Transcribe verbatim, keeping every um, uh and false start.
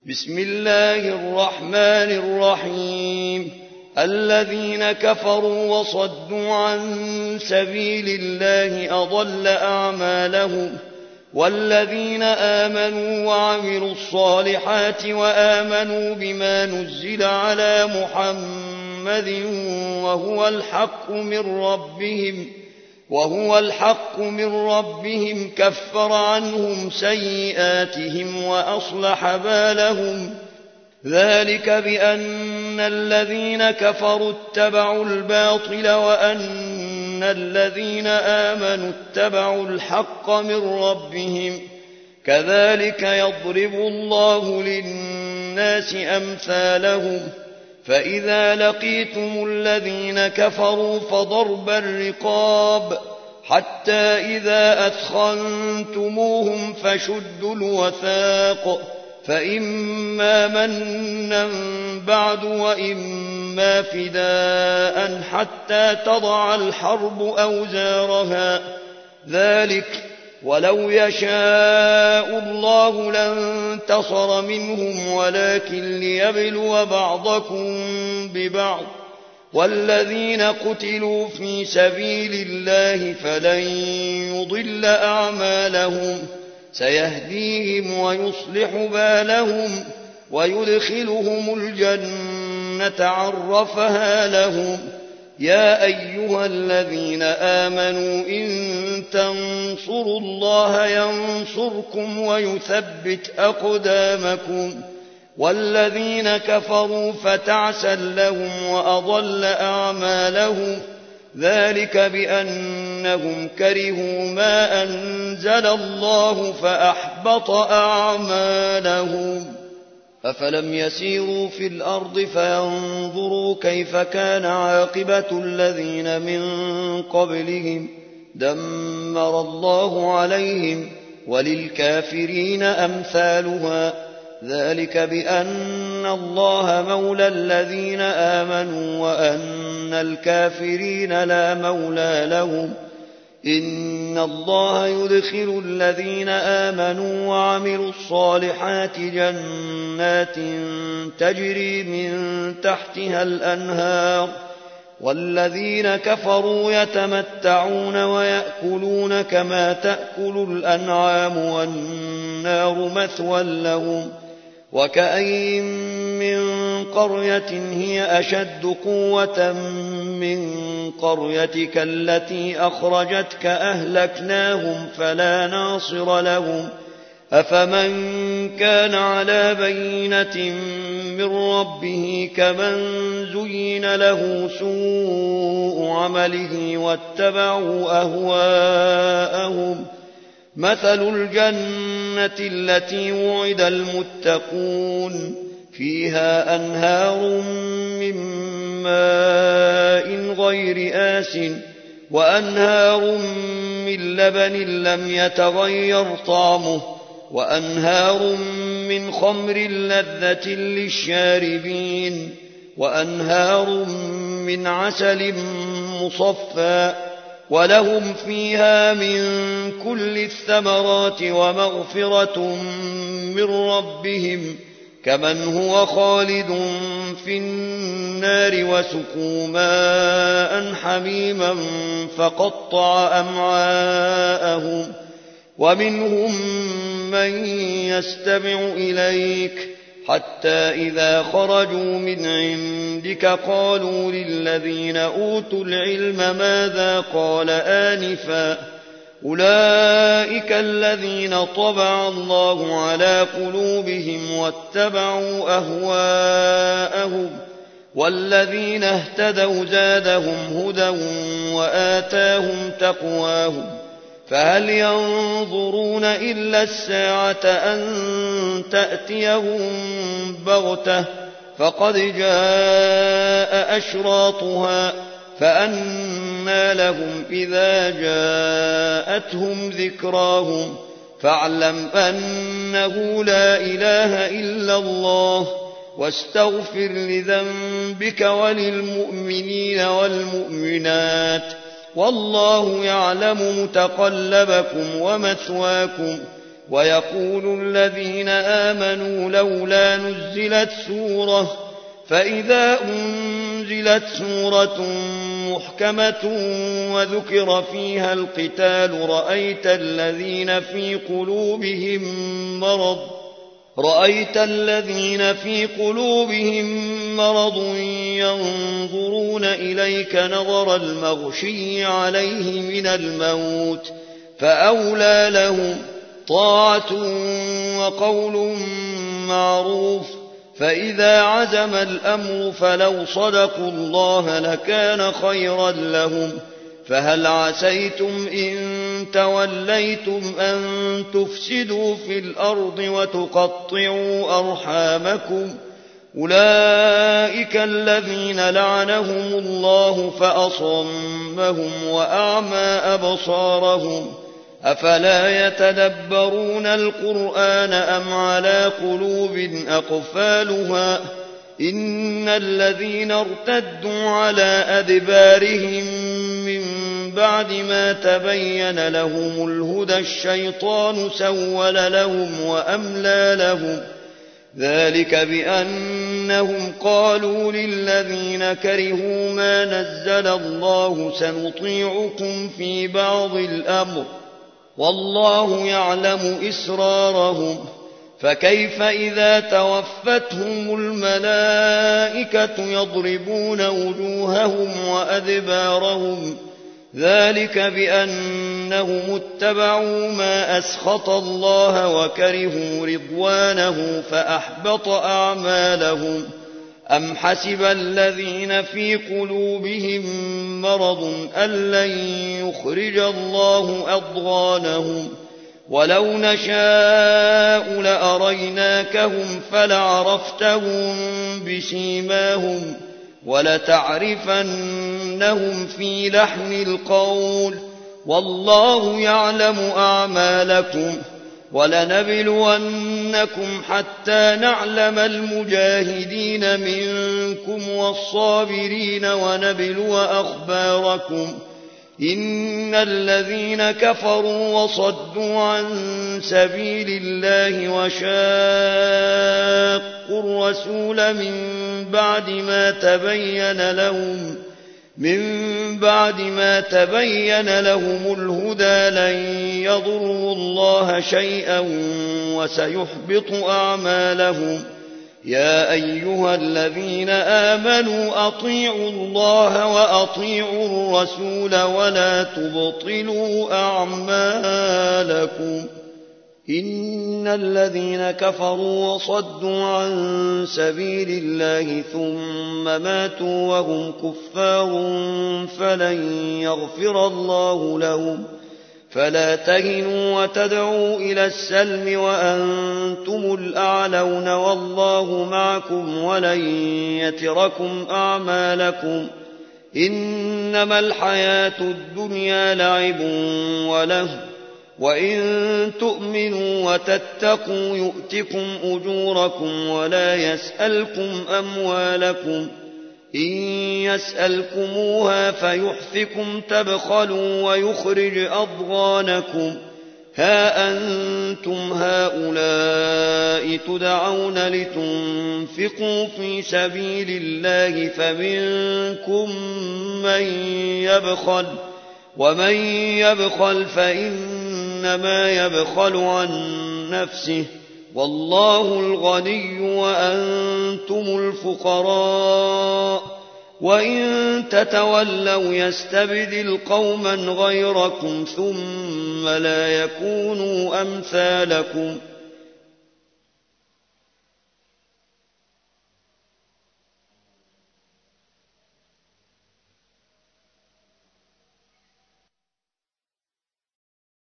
بسم الله الرحمن الرحيم الذين كفروا وصدوا عن سبيل الله أضل أعمالهم والذين آمنوا وعملوا الصالحات وآمنوا بما نزل على محمد وهو الحق من ربهم وهو الحق من ربهم كفر عنهم سيئاتهم وأصلح بالهم ذلك بأن الذين كفروا اتبعوا الباطل وأن الذين آمنوا اتبعوا الحق من ربهم كذلك يضرب الله للناس أمثالهم فإذا لقيتم الذين كفروا فضرب الرقاب حتى إذا أثخنتموهم فشدوا الوثاق فإما منا بعد وإما فداء حتى تضع الحرب أوزارها ذلك ولو يشاء الله لانتصر منهم ولكن ليبلو بعضكم ببعض والذين قتلوا في سبيل الله فلن يضل أعمالهم سيهديهم ويصلح بالهم ويدخلهم الجنة عرفها لهم يا أيها الذين آمنوا إن تنصروا الله ينصركم ويثبت أقدامكم والذين كفروا فتعسا لهم وأضل أعمالهم ذلك بأنهم كرهوا ما أنزل الله فأحبط أعمالهم أفلم يسيروا في الأرض فينظروا كيف كان عاقبة الذين من قبلهم دمر الله عليهم وللكافرين أمثالها ذلك بأن الله مولى الذين آمنوا وأن الكافرين لا مولى لهم إن الله يدخل الذين آمنوا وعملوا الصالحات جنات تجري من تحتها الأنهار والذين كفروا يتمتعون ويأكلون كما تأكل الأنعام والنار مثوى لهم وكأين من قرية هي أشد قوة من قريتك التي أخرجتك أهلكناهم فلا ناصر لهم أفمن كان على بينة من ربه كمن زين له سوء عمله واتبعوا أهواءهم مثل الجنة التي وعد المتقون فيها أنهار من ماء غير آسٍ وأنهار من لبن لم يتغير طعمه وأنهار من خمر لذة للشاربين وأنهار من عسل مصفى ولهم فيها من كل الثمرات ومغفرة من ربهم كمن هو خالد في النار وسقوا ماء حميما فقطع أمعاءهم ومنهم من يستمع إليك حتى إذا خرجوا من عندك قالوا للذين أوتوا العلم ماذا قال آنفا أولئك الذين طبع الله على قلوبهم واتبعوا أهواءهم والذين اهتدوا زادهم هدى وآتاهم تقواهم فهل ينظرون إلا الساعة أن تأتيهم بغتة فقد جاء أشراطها فأنى لهم إذا جاءتهم ذكراهم فاعلم أنه لا إله إلا الله واستغفر لذنبك وللمؤمنين والمؤمنات والله يعلم متقلبكم ومثواكم ويقول الذين آمنوا لولا نزلت سورة فإذا أنزلت سورة محكمة وذكر فيها القتال رأيت الذين في قلوبهم مرض رأيت الذين في قلوبهم مرض ينظرون إليك نظر المغشي عليه من الموت فأولى لهم طاعة وقول معروف فإذا عزم الأمر فلو صدقوا الله لكان خيرا لهم فهل عسيتم إن توليتم أن تفسدوا في الأرض وتقطعوا أرحامكم أولئك الذين لعنهم الله فأصمهم وأعمى أبصارهم أفلا يتدبرون القرآن أم على قلوب أقفالها إن الذين ارتدوا على أدبارهم من بعد ما تبين لهم الهدى الشيطان سول لهم وأملى لهم ذلك بأنهم قالوا للذين كرهوا ما نزل الله سنطيعكم في بعض الأمر والله يعلم إسرارهم فكيف إذا توفتهم الملائكة يضربون وجوههم وأدبارهم ذلك بأنهم اتبعوا ما أسخط الله وكرهوا رضوانه فأحبط أعمالهم أم حسب الذين في قلوبهم مرض أن لن يخرج الله أضغانهم ولو نشاء لأريناكهم فلعرفتهم بسيماهم ولتعرفنهم في لحن القول والله يعلم أعمالكم ولنبلونكم حتى نعلم المجاهدين منكم والصابرين ونبلو أخباركم إن الذين كفروا وصدوا عن سبيل الله وشاقوا الرسول من بعد ما تبين لهم من بعد ما تبين لهم الهدى لن يضروا الله شيئا وسيحبط أعمالهم يا أيها الذين آمنوا أطيعوا الله وأطيعوا الرسول ولا تبطلوا أعمالكم إن الذين كفروا وصدوا عن سبيل الله ثم ماتوا وهم كفار فلن يغفر الله لهم فلا تهنوا وتدعوا إلى السلم وأنتم الأعلون والله معكم ولن يتركم أعمالكم إنما الحياة الدنيا لعب وله وإن تؤمنوا وتتقوا يؤتكم أجوركم ولا يسألكم أموالكم إن يسألكموها فيحفكم تبخلوا ويخرج أضغانكم ها أنتم هؤلاء تدعون لتنفقوا في سبيل الله فمنكم من يبخل ومن يبخل فإنما يبخل عن نفسه والله الغني وأنتم الفقراء وإن تتولوا يستبدل قوما غيركم ثم لا يكونوا أمثالكم